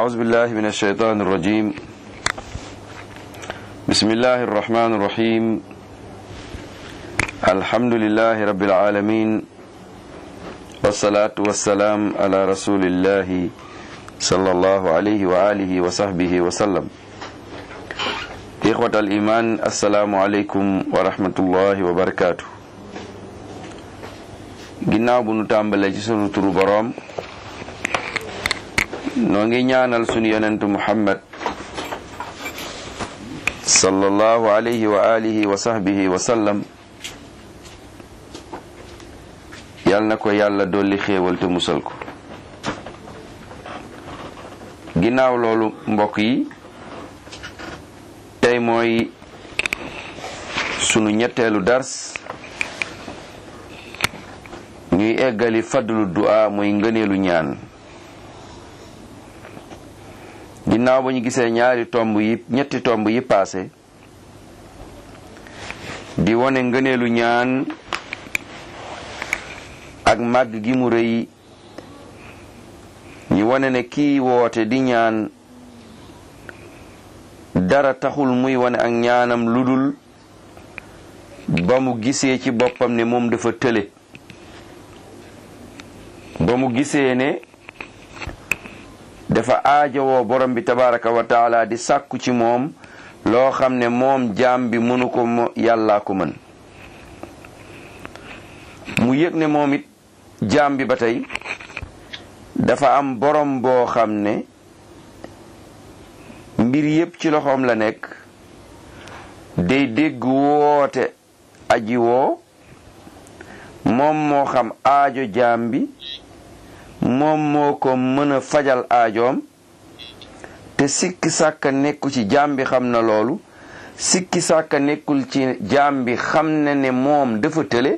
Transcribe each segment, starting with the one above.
أعوذ بالله من الشيطان الرجيم بسم الله الرحمن الرحيم الحمد لله رب العالمين والصلاة والسلام على رسول الله صلى الله عليه وآله وصحبه وسلم إخوة الإيمان السلام عليكم ورحمة الله وبركاته ginnaaw bu nu tàmbalee ci sunu turu boroom noo ngi ñaanal sunu yonentu Muhammad sallallahu alayhi wa alihi wa sahbihi wa sallam yal na ko yàlla dolli xéewal te musal ko. ginnaaw loolu mbokk yi, tey mooy sunu ñetteelu dars ñuy eggali fadlu du'a muy ngëneelu ñaan. ginnaaw ba ñu gisee ñetti tomb yi paase di wone ngëneelu ñaan ak màgg gi mu rëy, ñu wone ne kii woote di ñaan dara taxul muy wone ak ñaanam ludul ba mu gisee ci boppam ne moom dafa tële, ba mu gisee ne dafa aajowoo borom bi tabaraka wa taala di sàkku ci moom loo xam ne moom jaam bi mënu ko, yàllaa ko mën. mu yëg ne moom it jaam bi ba tey dafa am borom boo xam ne mbir yépp ci loxoom la nekk, day dégg woote aji woo, moom moo xam aajo jaam bi, moom moo ko mën a fajal aajoom, te sikki sàkka nekku ci jaam bi xam na loolu, sikki sàkka nekkul ci jaam bi xam na ne moom dafa tële,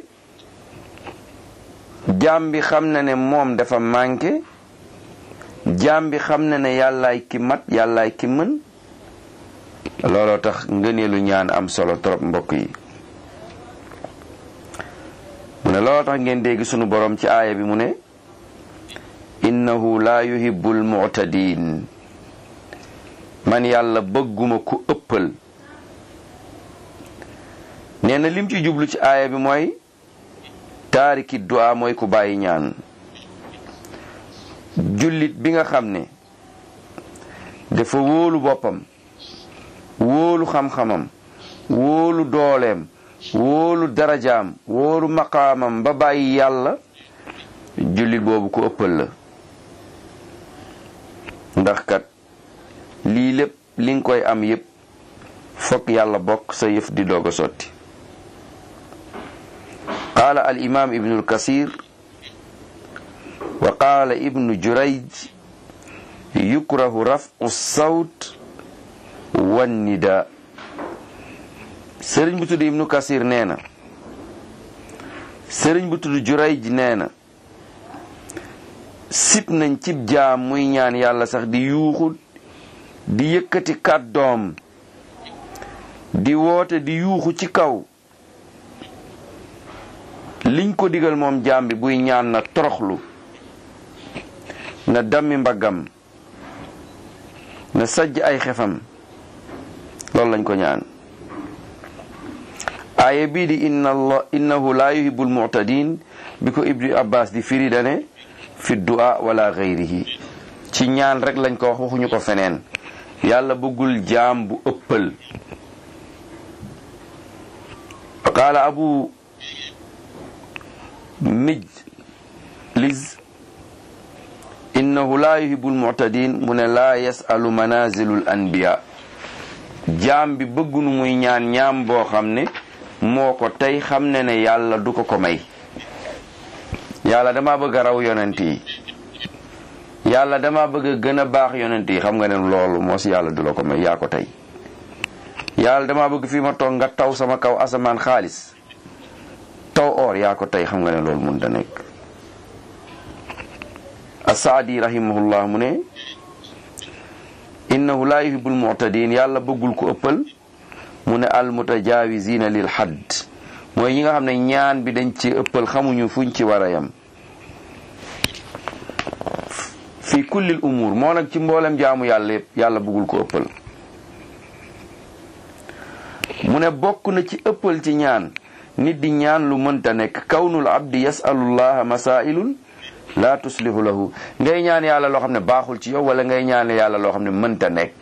jaam bi xam na ne moom dafa manqué, jaam bi xam na ne yàllaay ki mat, yàllaay ki mën. looloo tax ngëneelu ñaan am solo trop mbokk yi. mu ne looloo tax ngeen dégg sunu borom ci aaya bi mu ne innahu la yuhibbul mu'tadin, man yàlla bëgguma ku ëppal. nee na lim ci jublu ci aaya bi mooy taariki du'a, mooy ku bàyyi ñaan. jullit bi nga xam ne dafa wóolu boppam, wóolu xam-xamam, wóolu dooleem, wóolu darajaam, wóolu maqaamam ba bàyyi yàlla, jullit boobu ku ëppal la. ndax kat lii lépp li nga koy am yépp fokk yàlla bokk sa yëf di doog a sotti. qaala al imam ibnu kasir wa qaala ibnu jurayj yukrahu raf'u sawt wan nida. sëriñ bu tudd ibnu kasir nee na, sëriñ bu tudd jurayj nee na, sib nañ cib jaam muy ñaan yàlla sax di yuuxu, di yëkkati kàddoom, di woote, di yuuxu ci kaw. liñ ko digal moom jaam bi buy ñaan na toroxlu, na dammi mbaggam, na sajj ay xefam. loolu lañ ko ñaan. aaya bii di innahu la yuhibbul mu'tadin bi ko ibnu abbas di firi dane fi du'a wala ghayrihi, ci ñaan rek lañ ko wax, waxuñu ko feneen. yàlla bëggul jaam bu ëppal. qaala abu mijliz innahu la yuhibbul mu'tadin, mu ne la yasalu manazilul anbiya, jaam bi bëggunu muy ñaan ñaam boo xam ne moo ko tey xam ne ne yàlla du ko ko may. yàlla dama bëgg a raw yonent yi, yàlla dama bëgg a gën a baax yonent yi, xam nga ne loolu moo si yàlla du la ko may, yaa ko tey. yàlla dama bëgg fii ma toog nga taw sama kaw asamaan xaalis, taw or, yaa ko tey, xam nga ne loolu mun da nekk. as-Saadi rahimahullah mu ne innahu la yuhibbul mu'tadin, yàlla bëggul ko ëppal. mu ne al mutajawizina lil hadd, mooy ñi nga xam ne ñaan bi dañ ci ëppal, xamuñu fuñ ci war a yam. fi kullil umur moo nag ci mboolem jaamu yàlla yëpp yàlla bëggul ko ëppal. mu ne bokk na ci ëppal ci ñaan nit di ñaan lu mënta nekk kawnul abdi yasalullaha masailun la tuslihu lahu ngay ñaan yàlla loo xam ne baaxul ci yow wala ngay ñaan yàlla loo xam ne mënta nekk.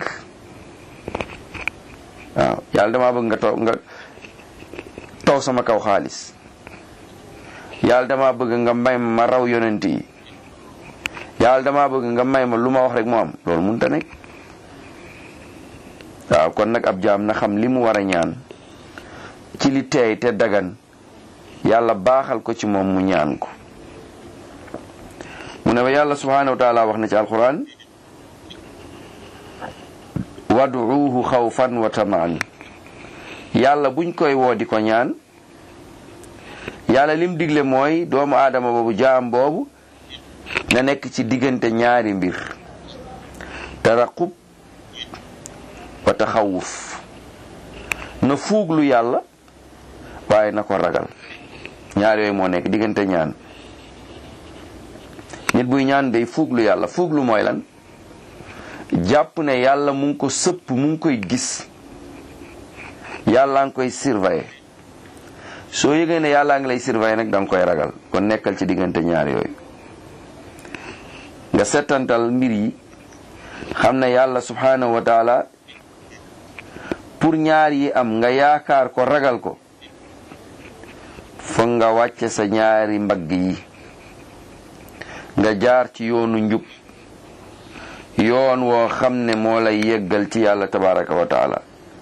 waaw yàlla damaa bëgg nga taw sama kaw xaalis, yàlla damaa bëgg nga may ma raw yonent yi, yàlla damaa bëgg nga may ma lu ma wax rek mu am, loolu mënta nekk. waaw kon nag ab jaam na xam li mu war a ñaan ci li teey te dagan yàlla baaxal ko ci moom mu ñaan ko. mu ne ba yàlla subhanahu wa taala wax na ci alquran wad'uuhu xawfan wa tamaan. yàlla buñ koy woo di ko ñaan yàlla lim digle mooy doomu aadama boobu jaam boobu na nekk ci diggante ñaari mbir taraqub wa taxawuf. na fuuglu yàlla waaye na ko ragal. ñaar yooyu moo nekk diggante ñaan. nit buy ñaan day fuuglu yàlla. fuuglu mooy lan? jàpp ne yàlla mu ngi ko sëpp, mu ngi koy gis, yàlla ngi koy surveiller. soo yëgee ne yàlla ngi lay surveiller nag da nga koy ragal. kon nekkal ci diggante ñaar yooyu nga settantal mbir yi xam ne yàlla subhanahu wa taala pour ñaar yi am nga yaakaar ko ragal ko foog nga wàcce sa ñaari mbagg yi nga jaar ci yoonu njub, yoon woo xam ne moo lay yeggal ci yàlla tabaraka wa taala.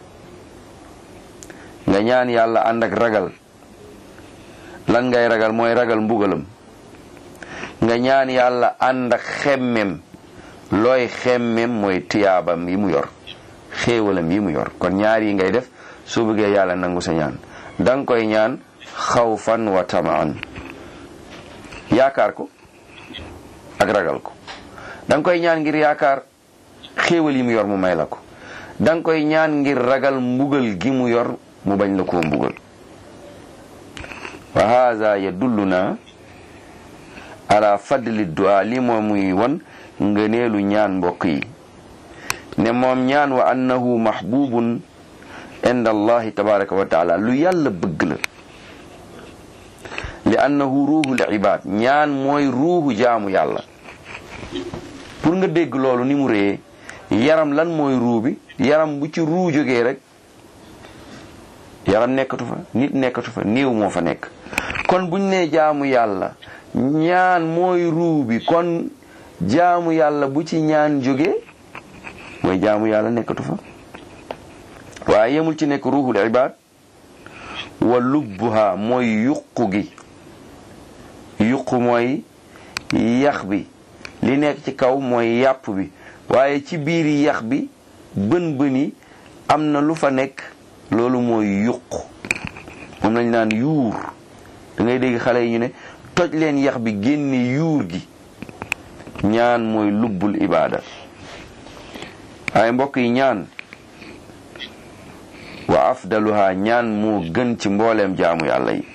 nga ñaan yàlla ànd ak ragal. lan ngay ragal mooy ragal mbugalam. nga ñaan yàlla ànd ak xemmem. looy xemmem mooy tiyaabam yi mu yor, xéewalam yi mu yor. kon ñaar yi ngay def soo bëggee yàlla nangu sa ñaan. danga koy ñaan xawfan wa tamaan, yaakaar ko ak ragal ko. danga koy ñaan ngir yaakaar xéewal yi mu yor mu may la ko. danga koy ñaan ngir ragal mbugal gi mu yor mu bañ la koo mbugal. wa haza yadulluna ala fadli du'a. li moo muy won ngëneelu ñaan mbokk yi ne moom ñaan wa annahu mahbubun inda allahi tabaraka wa taala lu yàlla bëgg la. li annahu ruuhul ibad. ñaan mooy ruuhu jaamu yàlla. pour nga dégg loolu ni mu réyee yaram lan mooy ruu bi. yaram bu ci ruu jógee rek yaram nekkatu fa, nit nekkatu fa, néew moo fa nekk. kon buñ nee jaamu yàlla ñaan mooy ruu bi, kon jaamu yàlla bu ci ñaan jógee mooy jaamu yàlla nekkatu fa. waaye yemul ci nekk ruuhul ibad wa lubbuha mooy yuqu gi. yuqu mooy yax bi, li nekk ci kaw mooy yàpp bi, waaye ci biir yax bi bën bëni am na lu fa nekk, loolu mooy yuq. moom lañ naan yuur. da ngay dégg xale yi ñu ne toj leen yax bi génne yuur gi. ñaan mooy lubbul ibaada. waaye mbokk yi ñaan wa afdaluha ñaan moo gën ci mbooleem jaamu yàlla yi.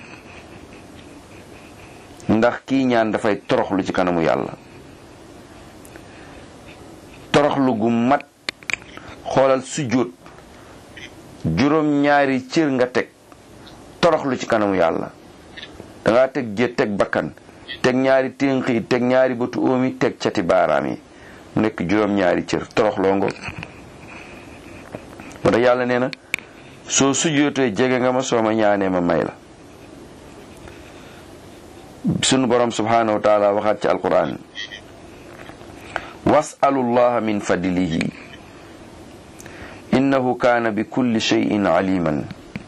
ndax kii ñaan dafay toroxlu ci kanamu yàlla, toroxlu gu mat. xoolal sujjóot juróom ñaari cër nga teg toroxlu ci kanamu yàlla. dangaa teg jë teg bakkan, teg ñaari ténq yi, teg ñaari bëtu óom yi, teg cati baaraam yi, mu nekk juróom ñaari cër. toroxloo ngo moo tax yàlla nee na soo sujjóotee jege nga ma, soo ma ñaanee ma may la. sunu borom subhanahu wa taala waxaat ci alquran wasalullaha min fadlihi innahu kaana bi kulli shay'in aliman.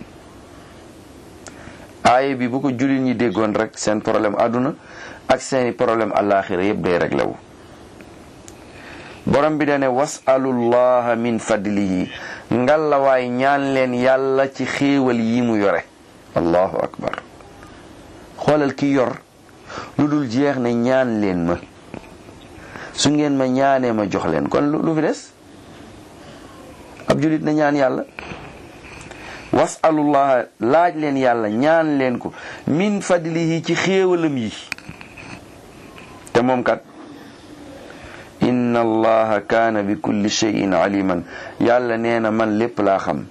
aaye bi bu ko jullit ñi déggoon rek seen problème àdduna ak seeni problème àllaaxira yépp day réglé wu. borom bi dane wasalullaha min fadlihi. ngalawaay ñaan leen yàlla ci xéewal yi mu yore. allahu akbar. xoolal ki yor lu dul jeex ne ñaan leen ma, su ngeen ma ñaanee ma jox leen. kon lu fi des? ab julit na ñaan yàlla. wasalullah laaj leen yàlla, ñaan leen ko min fadlihi ci xéewalam yi. te moom kat inna allaha kaana bi kulli shay'in aliman yàlla nee na man lépp laa xam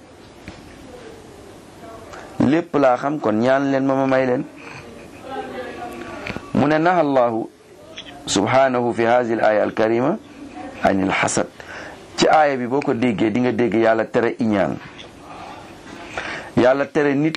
lépp laa xam kon ñaan leen ma may leen mu ne naha allahu subhanahu fi hadhihi al aya al karima anil hasad ci aaya bi boo ko déggee di nga dégg yàlla tere iñaan yàlla tere nit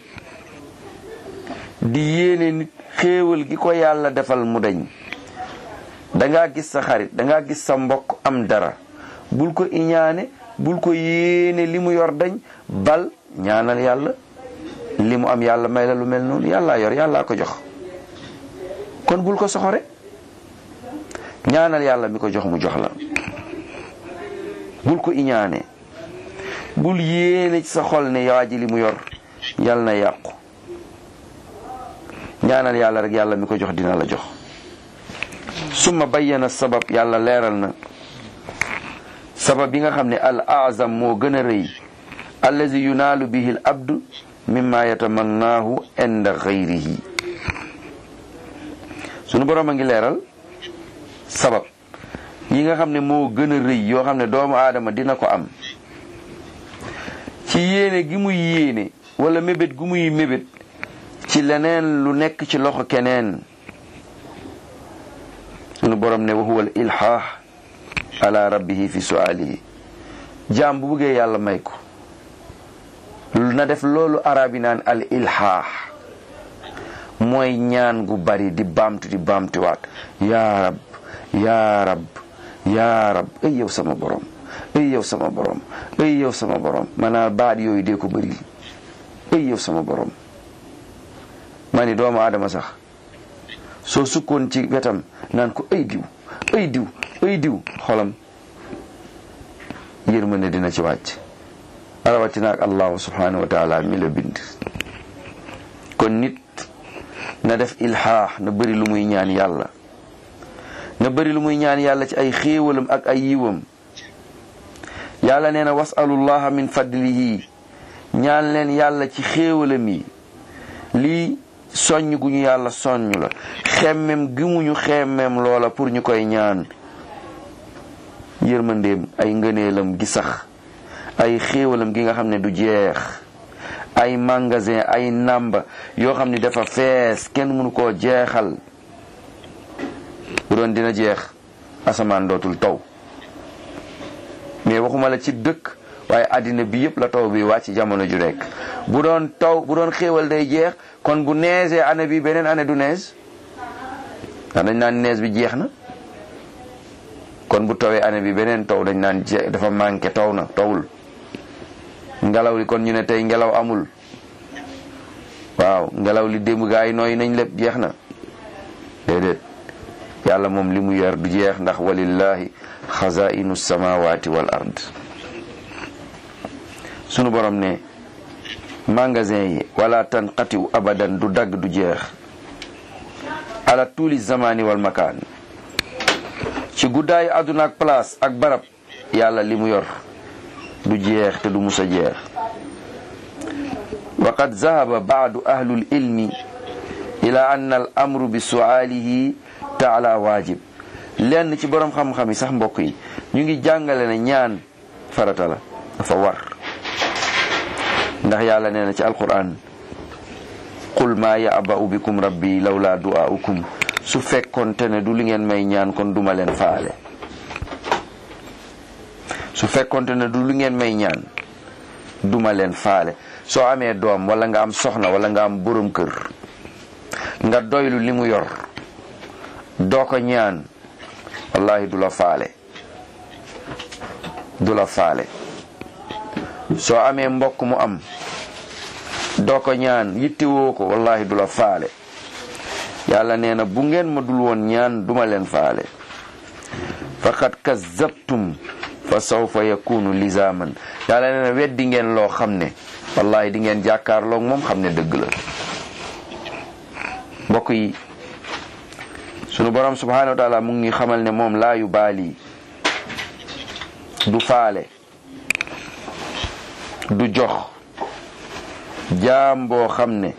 di yéene nit xéewal gi ko yàlla defal mu dañ dangaa gis sa xarit dangaa gis sa mbokk am dara bul ko iñaane bul ko yéene li mu yor dañ bal ñaanal yàlla li mu am yàlla may la lu mel noonu yàllaa yor yàllaa ko jox kon bul ko soxore ñaanal yàlla mi ko jox mu jox la bul ko iñaane bul yéene ci sa xol ne waa ji li mu yor yàlla na yàqu ñaanal yàlla rek yàlla mi ko jox dina la jox summa bayyana sabab yàlla leeral na sabab bi nga xam ne al azam moo gën a rëy allazi yunaalu bihi al abdu mimma yatamannaahu inda ghayrihi sunu borom a ngi leeral sabab yi nga xam ne moo gën a rëy yoo xam ne doomu aadama dina ko am ci yéene gi muy yéene wala mébét gu muy mébét ci leneen lu nekk ci loxo keneen sunu borom ne wa huwa al ilhaah ala rabbihi fi su'aalihi jaam bu bëggee yàlla may ko na def loolu arabi naan al ilhaah mooy ñaan gu bari di baamtuwaat yaa rab yaa rab yaa rab ay yow sama borom ay yow sama borom ay yow sama borom maanaam baat yooyu dee ko bëri ay yow sama borom maa ni doomu aadama sax soo sukkoon ci wetam naan ko ay diw ay diw ay diw xolam yërmande dina ci wàcc rawatina ak allahu subhanahu wa taala mi la bind kon nit na def ilhaax na bëri lu muy ñaan yàlla na bëri lu muy ñaan yàlla ci ay xéewalam ak ay yiwam yàlla nee na wasalullaha min fadlihi ñaan leen yàlla ci xéewalam yi lii soññ gu ñu yàlla soññ la xemmem gi muñu xemmem loola pour ñu koy ñaan yërmandeem ay ngëneelam gi sax ay xéewalam gi nga xam ne du jeex ay magasin ay nàmba yoo xam ne dafa fees kenn mënu koo jeexal bu doon dina jeex asamaan dootul taw mais waxuma la ci dëkk waaye àddina bi yëpp la taw bi wàcc jamono ju nekk bu doon xéewal day jeex kon bu neesee année bi beneen année du nees ndax dañ naan nees bi jeex na kon bu tawee année bi beneen taw dañ naan dafa manqué taw na tawul ngelaw li kon ñu ne tey ngelaw amul waaw ngelaw li démb gaa yi nooy nañ lépp jeex na déedéet yàlla moom li mu yor du jeex ndax walillahi xazainu samawati wal ard sunu borom ne magasin yi wala tanqatiw abadan du dagg du jeex ala tuuli zamani wal makaan ci guddaayu àdduna ak place ak barab yàlla li mu yor du jeex te du musa jeex wa qad zahaba baadu ahlul ilmi ila anna al amru bi su'aalihi taala waajib lenn ci borom xam-xam yi sax mbokk yi ñu ngi jàngale ne ñaan farata la dafa war ndax yàlla nee na ci alquran qul ma ya'ba'u bikum rabbi lawla du'aukum su fekkonte ne du li ngeen may ñaan kon duma leen faale su fekkonte ne du li ngeen may ñaan duma leen faale soo amee doom wala nga am soxna wala nga am borom kër nga doylu li mu yor doo ko ñaan wallahi du la faale soo amee mbokk mu am doo ko ñaan yittewoo ko wallahi du la faale yàlla nee na bu ngeen ma dul woon ñaan duma leen faale faqad kazzabtum fa sawfa yakunu lizaman yàlla nee na weddi ngeen loo xam ne wallahi di ngeen jàkkaarloog moom xam ne dëgg la mbokk yi sunu borom subhanahu wa taala mu ngi xamal ne moom laa yu baali du faale du jox jaam boo xam ne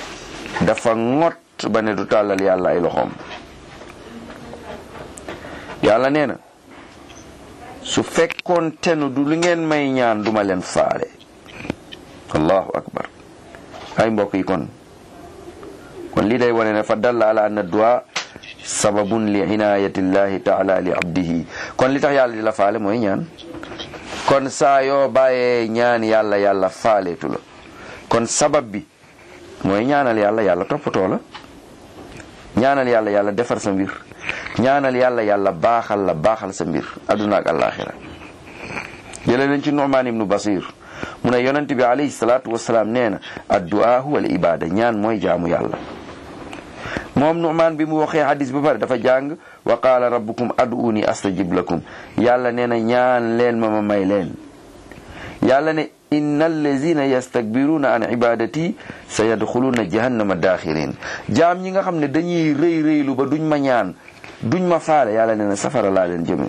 dafa ŋot ba ne du tàllal yàlla ay loxoom yàlla nee na su fekkoon tenu du lu ngeen may ñaan duma leen faale. allahu akbar. ay mbokk yi kon lii day wane ne fa dalla ala anna du'a sababun li inayatillahi taala li abdihi. kon li tax yàlla di la faale mooy ñaan. kon saa yoo bàyyee ñaan yàlla yàlla faaleetu la. kon sabab bi mooy ñaanal yàlla yàlla toppatoo la. ñaanal yàlla yàlla defar sa mbir. ñaanal yàlla yàlla baaxal sa mbir adduna ak àllaaxira. jëlee leen ci Nu'man ibnu Basir mu ne yonent bi alayhi salaatu wasalaam nee na addu'a huwa al ibada ñaan mooy jaamu yàlla. moom Nu'man bi mu waxee hadis ba pare dafa jàng wa qaala rabbukum ad'uuni astajib lakum yàlla nee na ñaan leen ma may leen. yàlla ne innal lazina yastakbiruna an ibadati sayadxuluna jahannama daaxirin jaam ñi nga xam ne dañuy rëylu ba duñ ma ñaan duñ ma faale yàlla nee na safara laa leen jëme.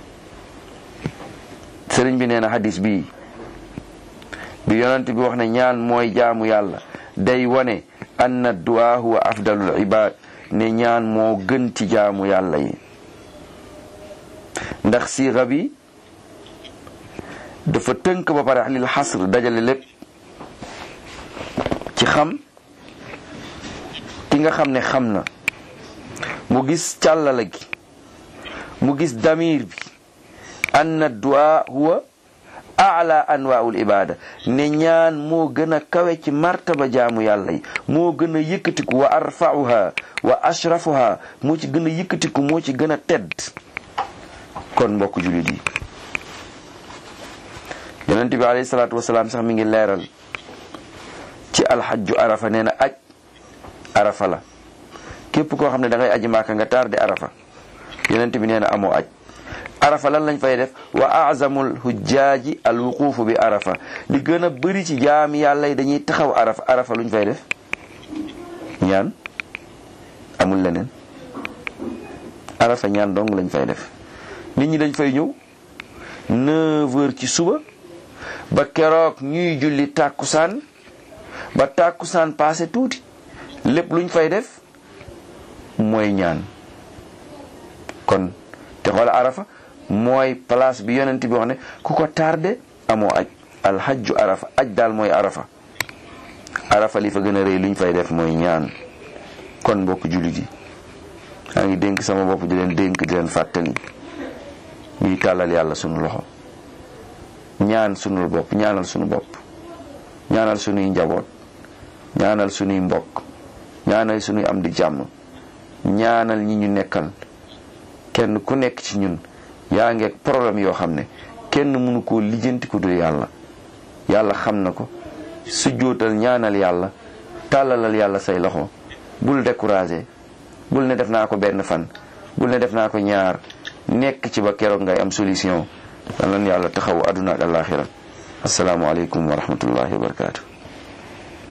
sëriñ bi nee na hadis bi yonent bi wax ne ñaan mooy jaamu yàlla day wane anna du'a huwa afdalul ibad ne ñaan moo gën ci jaamu yàlla yi. ndax siixa bi dafa tënk ba pare lil xasr dajale lépp ci xam ki nga xam ne xam na mu gis càllala gi mu gis damir bi anna du'a huwa a'la anwaa'ul ibada ne ñaan moo gën a kawe ci martaba jaamu yàlla yi moo gën a yëkkatiku wa arfa'uha wa ashrafuha moo ci gën a yëkkatiku moo ci gën a tedd. kon mbokk jullit yi yonent bi alayhi salaatu wasalaam sax mi ngi leeral ci alxajju arafa nee na aj arafa la képp koo xam ne da ngay aji Maaka nga tardé arafa yonent bi nee na amoo aj. arafa lan lañ fay def wa azamul hujjaaji al wuquufu bi arafa li gën a bëri ci jaam yàlla yi dañuy taxaw arafa luñ fay def ñaan amul leneen arafa ñaan dong lañ fay def. nit ñi dañ fay ñëw 9h ci suba ba keroog ñuy julli tàkkusaan ba tàkkusaan passé tuuti lépp luñ fay def mooy ñaan. kon te xool arafa mooy place bi yonent bi wax ne ku ko tardé amoo aj. alhajju arafa aj daal mooy arafa li fa gën a rëy luñ fay def mooy ñaan. kon mbokk jullit yi maa ngi dénk sama bopp di leen fàttali ñuy tàllal yàlla sunu loxo ñaan sunu bopp ñaanal sunu bopp ñaanal sunuy njaboot ñaanal sunuy mbokk ñaanal sunuy am di jàmm ñaanal ñi ñu nekkal. kenn ku nekk ci ñun yaa ngi ak problème yoo xam ne kenn mënu koo lijjanti ku dul yàlla xam na ko. sujjóotal ñaanal yàlla tàllalal yàlla say loxo bul découragé bul ne def naa ko benn fan bul ne def naa ko ñaar nekk ci ba keroog ngay am solution. yal na yàlla taxawu àdduna ak àllaaxira. assalaamu aleykum wa rahmatullahi wa barakaatu.